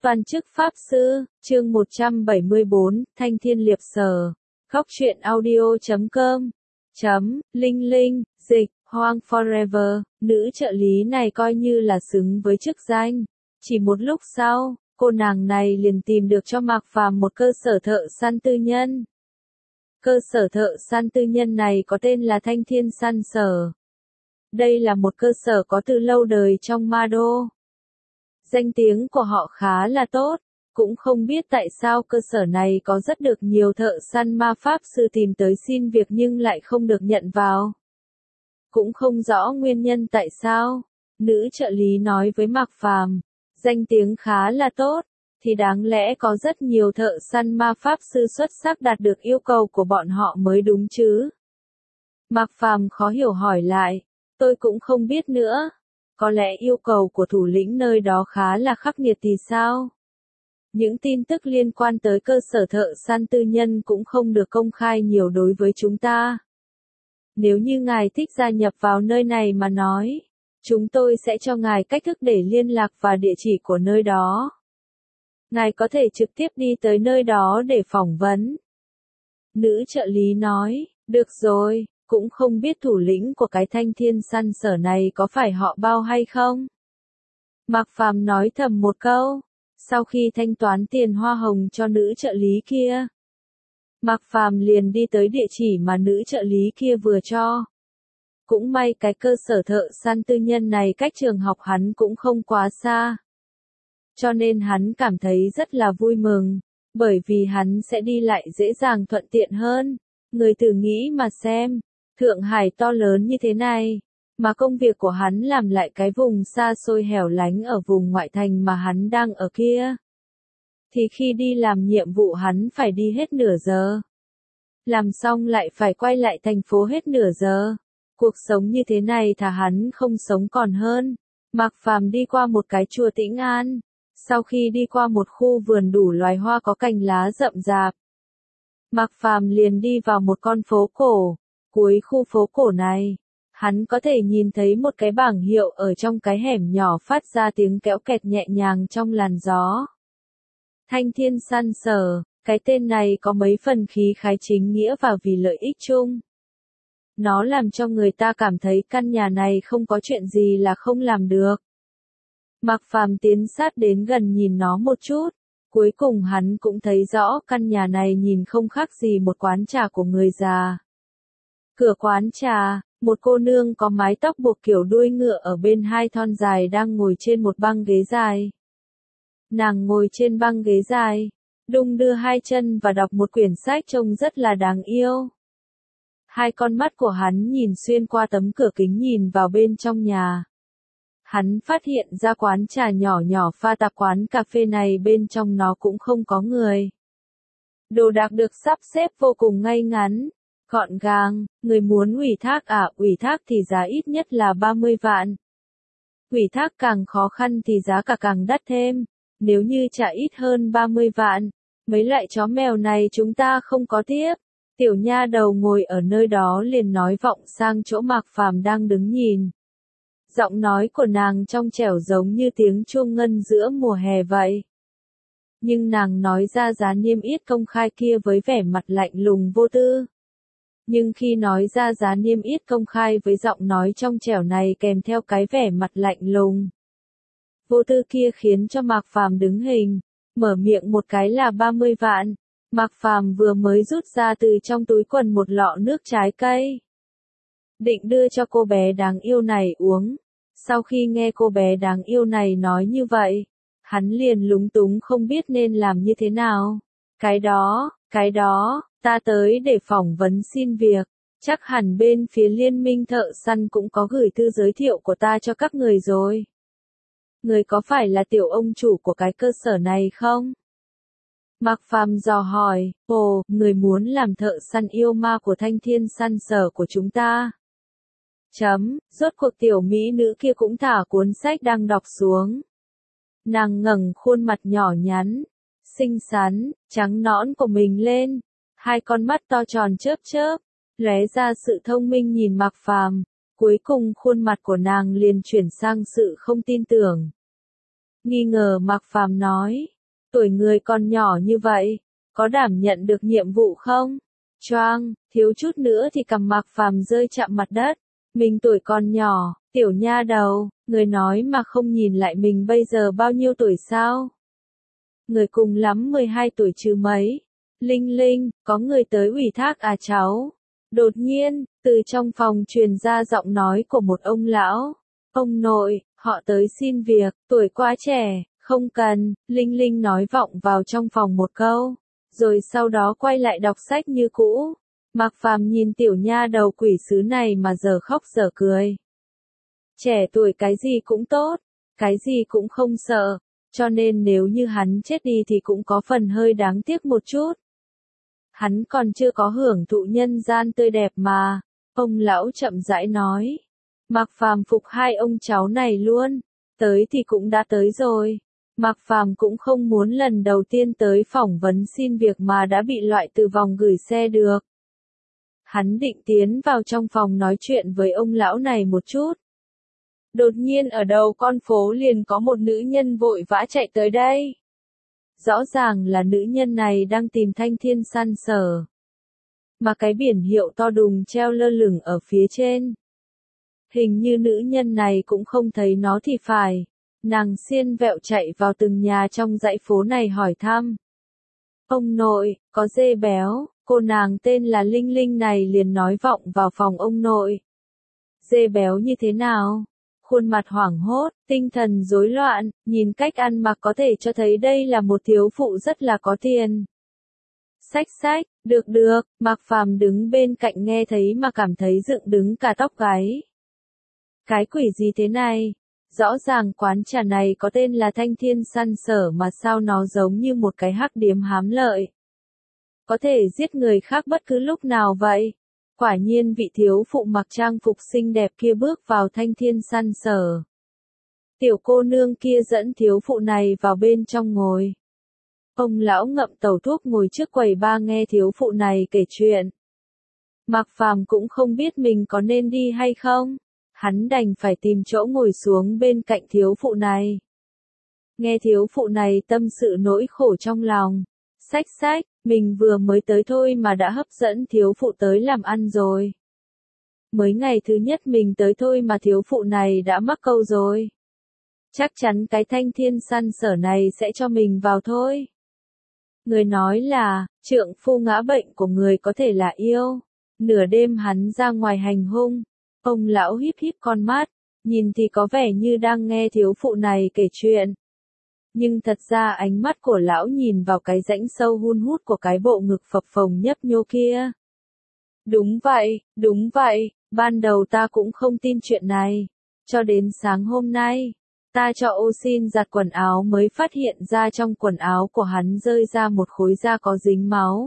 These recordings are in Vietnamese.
Toàn chức Pháp Sư, chương 174, Thanh Thiên Liệp Sở. Góc truyện audio.com. Linh Linh, dịch, Hoang Forever, nữ trợ lý này coi như là xứng với chức danh. Chỉ một lúc sau, cô nàng này liền tìm được cho Mạc Phàm một cơ sở thợ săn tư nhân. Cơ sở thợ săn tư nhân này có tên là Thanh Thiên Săn Sở. Đây là một cơ sở có từ lâu đời trong Ma Đô. Danh tiếng của họ khá là tốt, cũng không biết tại sao cơ sở này có rất được nhiều thợ săn ma pháp sư tìm tới xin việc nhưng lại không được nhận vào. Cũng không rõ nguyên nhân tại sao, nữ trợ lý nói với Mạc Phàm, danh tiếng khá là tốt, thì đáng lẽ có rất nhiều thợ săn ma pháp sư xuất sắc đạt được yêu cầu của bọn họ mới đúng chứ. Mạc Phàm khó hiểu hỏi lại, tôi cũng không biết nữa. Có lẽ yêu cầu của thủ lĩnh nơi đó khá là khắc nghiệt thì sao? Những tin tức liên quan tới cơ sở thợ săn tư nhân cũng không được công khai nhiều đối với chúng ta. Nếu như ngài thích gia nhập vào nơi này mà nói, chúng tôi sẽ cho ngài cách thức để liên lạc và địa chỉ của nơi đó. Ngài có thể trực tiếp đi tới nơi đó để phỏng vấn. Nữ trợ lý nói, được rồi. Cũng không biết thủ lĩnh của cái Thanh Thiên Săn Sở này có phải họ Bao hay không? Mạc Phàm nói thầm một câu, sau khi thanh toán tiền hoa hồng cho nữ trợ lý kia. Mạc Phàm liền đi tới địa chỉ mà nữ trợ lý kia vừa cho. Cũng may cái cơ sở thợ săn tư nhân này cách trường học hắn cũng không quá xa. Cho nên hắn cảm thấy rất là vui mừng, bởi vì hắn sẽ đi lại dễ dàng thuận tiện hơn. Người thử nghĩ mà xem. Thượng Hải to lớn như thế này, mà công việc của hắn làm lại cái vùng xa xôi hẻo lánh ở vùng ngoại thành mà hắn đang ở kia. Thì khi đi làm nhiệm vụ hắn phải đi hết nửa giờ. Làm xong lại phải quay lại thành phố hết nửa giờ. Cuộc sống như thế này thà hắn không sống còn hơn. Mạc Phàm đi qua một cái chùa Tĩnh An. Sau khi đi qua một khu vườn đủ loài hoa có cành lá rậm rạp, Mạc Phàm liền đi vào một con phố cổ. Cuối khu phố cổ này, hắn có thể nhìn thấy một cái bảng hiệu ở trong cái hẻm nhỏ phát ra tiếng kéo kẹt nhẹ nhàng trong làn gió. Thanh Thiên Săn Sở, cái tên này có mấy phần khí khái chính nghĩa và vì lợi ích chung. Nó làm cho người ta cảm thấy căn nhà này không có chuyện gì là không làm được. Mạc Phàm tiến sát đến gần nhìn nó một chút, cuối cùng hắn cũng thấy rõ căn nhà này nhìn không khác gì một quán trà của người già. Cửa quán trà, một cô nương có mái tóc buộc kiểu đuôi ngựa ở bên hai thon dài đang ngồi trên một băng ghế dài. Nàng ngồi trên băng ghế dài, đung đưa hai chân và đọc một quyển sách trông rất là đáng yêu. Hai con mắt của hắn nhìn xuyên qua tấm cửa kính nhìn vào bên trong nhà. Hắn phát hiện ra quán trà nhỏ nhỏ pha tạp quán cà phê này bên trong nó cũng không có người. Đồ đạc được sắp xếp vô cùng ngay ngắn. Gọn gàng, người muốn ủy thác ủy thác thì giá ít nhất là 30 vạn. Ủy thác càng khó khăn thì giá cả càng đắt thêm, nếu như trả ít hơn 30 vạn, mấy loại chó mèo này chúng ta không có tiếp. Tiểu nha đầu ngồi ở nơi đó liền nói vọng sang chỗ Mạc Phàm đang đứng nhìn. Giọng nói của nàng trong trẻo giống như tiếng chuông ngân giữa mùa hè vậy. Nhưng nàng nói ra giá niêm yết công khai kia với vẻ mặt lạnh lùng vô tư. Nhưng khi nói ra giá niêm yết công khai với giọng nói trong trẻo này kèm theo cái vẻ mặt lạnh lùng vô tư kia khiến cho Mạc Phàm đứng hình, mở miệng một cái là 30 vạn. Mạc Phàm vừa mới rút ra từ trong túi quần một lọ nước trái cây, định đưa cho cô bé đáng yêu này uống. Sau khi nghe cô bé đáng yêu này nói như vậy, hắn liền lúng túng không biết nên làm như thế nào. Cái đó, ta tới để phỏng vấn xin việc, chắc hẳn bên phía liên minh thợ săn cũng có gửi thư giới thiệu của ta cho các người rồi. Người có phải là tiểu ông chủ của cái cơ sở này không? Mạc Phàm dò hỏi, người muốn làm thợ săn yêu ma của Thanh Thiên Săn Sở của chúng ta. Rốt cuộc tiểu mỹ nữ kia cũng thả cuốn sách đang đọc xuống. Nàng ngẩng khuôn mặt nhỏ nhắn, xinh xắn, trắng nõn của mình lên, hai con mắt to tròn chớp chớp, lóe ra sự thông minh nhìn Mạc Phàm, cuối cùng khuôn mặt của nàng liền chuyển sang sự không tin tưởng. Nghi ngờ Mạc Phàm nói, Tuổi người còn nhỏ như vậy, có đảm nhận được nhiệm vụ không? Choang, thiếu chút nữa thì cằm Mạc Phàm rơi chạm mặt đất. Mình tuổi còn nhỏ, tiểu nha đầu, người nói mà không nhìn lại mình bây giờ bao nhiêu tuổi sao? Người cùng lắm 12 tuổi chứ mấy. Linh Linh, có người tới ủy thác à cháu? Đột nhiên, từ trong phòng truyền ra giọng nói của một ông lão. Ông nội, họ tới xin việc, tuổi quá trẻ, không cần, Linh Linh nói vọng vào trong phòng một câu. Rồi sau đó quay lại đọc sách như cũ. Mạc Phàm nhìn tiểu nha đầu quỷ sứ này mà giờ khóc giờ cười. Trẻ tuổi cái gì cũng tốt, cái gì cũng không sợ, cho nên nếu như hắn chết đi thì cũng có phần hơi đáng tiếc một chút. Hắn còn chưa có hưởng thụ nhân gian tươi đẹp mà, ông lão chậm rãi nói. Mạc Phàm phục hai ông cháu này luôn, tới thì cũng đã tới rồi. Mạc Phàm cũng không muốn lần đầu tiên tới phỏng vấn xin việc mà đã bị loại từ vòng gửi xe được. Hắn định tiến vào trong phòng nói chuyện với ông lão này một chút. Đột nhiên ở đầu con phố liền có một nữ nhân vội vã chạy tới đây. Rõ ràng là nữ nhân này đang tìm Thanh Thiên săn sở. Mà cái biển hiệu to đùng treo lơ lửng ở phía trên. Hình như nữ nhân này cũng không thấy nó thì phải. Nàng xiên vẹo chạy vào từng nhà trong dãy phố này hỏi thăm. Ông nội, có dê béo, cô nàng tên là Linh Linh này liền nói vọng vào phòng ông nội. Dê béo như thế nào? Khuôn mặt hoảng hốt, tinh thần rối loạn, nhìn cách ăn mặc có thể cho thấy đây là một thiếu phụ rất là có tiền. Xách xách, được được, Mạc Phàm đứng bên cạnh nghe thấy mà cảm thấy dựng đứng cả tóc gáy. Cái quỷ gì thế này? Rõ ràng quán trà này có tên là Thanh Thiên săn sở mà sao nó giống như một cái hắc điếm hám lợi. Có thể giết người khác bất cứ lúc nào vậy. Quả nhiên vị thiếu phụ mặc trang phục xinh đẹp kia bước vào Thanh Thiên săn sở. Tiểu cô nương kia dẫn thiếu phụ này vào bên trong ngồi. Ông lão ngậm tẩu thuốc ngồi trước quầy ba nghe thiếu phụ này kể chuyện. Mạc Phàm cũng không biết mình có nên đi hay không. Hắn đành phải tìm chỗ ngồi xuống bên cạnh thiếu phụ này. Nghe thiếu phụ này tâm sự nỗi khổ trong lòng. Xách xách, mình vừa mới tới thôi mà đã hấp dẫn thiếu phụ tới làm ăn rồi. Mới ngày thứ nhất mình tới thôi mà thiếu phụ này đã mắc câu rồi. Chắc chắn cái Thanh Thiên săn sở này sẽ cho mình vào thôi. Người nói là, trượng phu ngã bệnh của người có thể là yêu. Nửa đêm hắn ra ngoài hành hung. Ông lão híp híp con mắt, nhìn thì có vẻ như đang nghe thiếu phụ này kể chuyện. Nhưng thật ra ánh mắt của lão nhìn vào cái rãnh sâu hun hút của cái bộ ngực phập phồng nhấp nhô kia. Đúng vậy, ban đầu ta cũng không tin chuyện này. Cho đến sáng hôm nay, ta cho ô xin giặt quần áo mới phát hiện ra trong quần áo của hắn rơi ra một khối da có dính máu.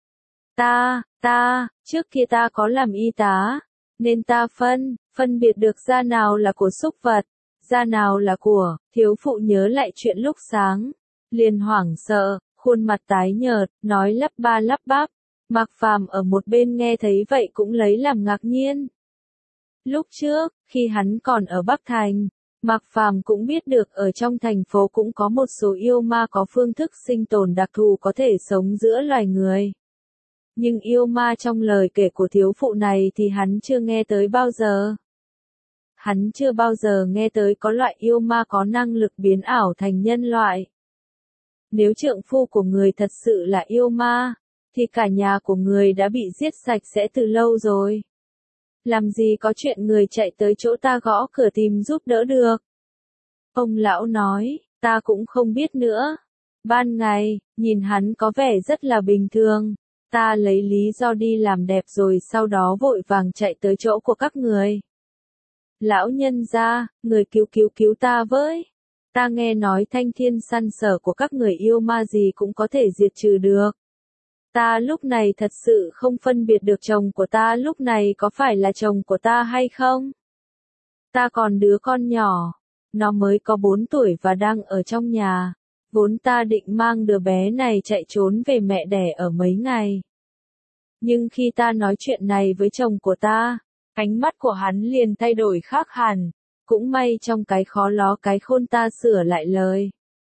Trước kia ta có làm y tá, nên ta phân biệt được da nào là của súc vật, da nào là của, thiếu phụ nhớ lại chuyện lúc sáng. Liền hoảng sợ, khuôn mặt tái nhợt, nói lắp ba lắp bắp. Mạc Phàm ở một bên nghe thấy vậy cũng lấy làm ngạc nhiên. Lúc trước, khi hắn còn ở Bắc Thành, Mạc Phàm cũng biết được ở trong thành phố cũng có một số yêu ma có phương thức sinh tồn đặc thù có thể sống giữa loài người. Nhưng yêu ma trong lời kể của thiếu phụ này thì hắn chưa nghe tới bao giờ. Hắn chưa bao giờ nghe tới có loại yêu ma có năng lực biến ảo thành nhân loại. Nếu trượng phu của người thật sự là yêu ma, thì cả nhà của người đã bị giết sạch sẽ từ lâu rồi. Làm gì có chuyện người chạy tới chỗ ta gõ cửa tìm giúp đỡ được. Ông lão nói, ta cũng không biết nữa. Ban ngày, nhìn hắn có vẻ rất là bình thường. Ta lấy lý do đi làm đẹp rồi sau đó vội vàng chạy tới chỗ của các người. Lão nhân gia, người cứu ta với. Ta nghe nói Thanh Thiên săn sở của các người yêu ma gì cũng có thể diệt trừ được. Ta lúc này thật sự không phân biệt được chồng của ta lúc này có phải là chồng của ta hay không. Ta còn đứa con nhỏ, nó mới có 4 tuổi và đang ở trong nhà. Vốn ta định mang đứa bé này chạy trốn về mẹ đẻ ở mấy ngày. Nhưng khi ta nói chuyện này với chồng của ta, ánh mắt của hắn liền thay đổi khác hẳn. Cũng may trong cái khó ló cái khôn ta sửa lại lời.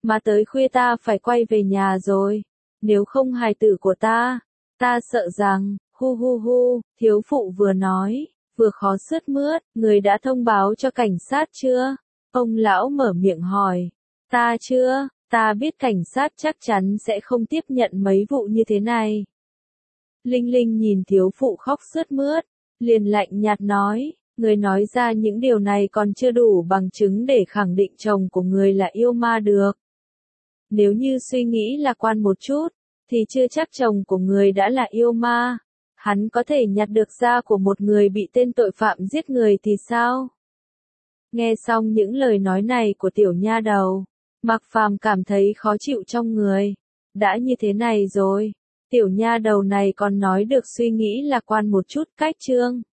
mà tới khuya ta phải quay về nhà rồi. Nếu không hài tử của ta sợ rằng, hu hu hu, thiếu phụ vừa nói, vừa khó sướt mướt, người đã thông báo cho cảnh sát chưa? Ông lão mở miệng hỏi, ta chưa, ta biết cảnh sát chắc chắn sẽ không tiếp nhận mấy vụ như thế này. Linh Linh nhìn thiếu phụ khóc sướt mướt, liền lạnh nhạt nói, người nói ra những điều này còn chưa đủ bằng chứng để khẳng định chồng của người là yêu ma được. Nếu như suy nghĩ lạc quan một chút, thì chưa chắc chồng của người đã là yêu ma. Hắn có thể nhặt được da của một người bị tên tội phạm giết người thì sao? Nghe xong những lời nói này của tiểu nha đầu, Mạc Phàm cảm thấy khó chịu trong người. Đã như thế này rồi, tiểu nha đầu này còn nói được suy nghĩ lạc quan một chút cách chương.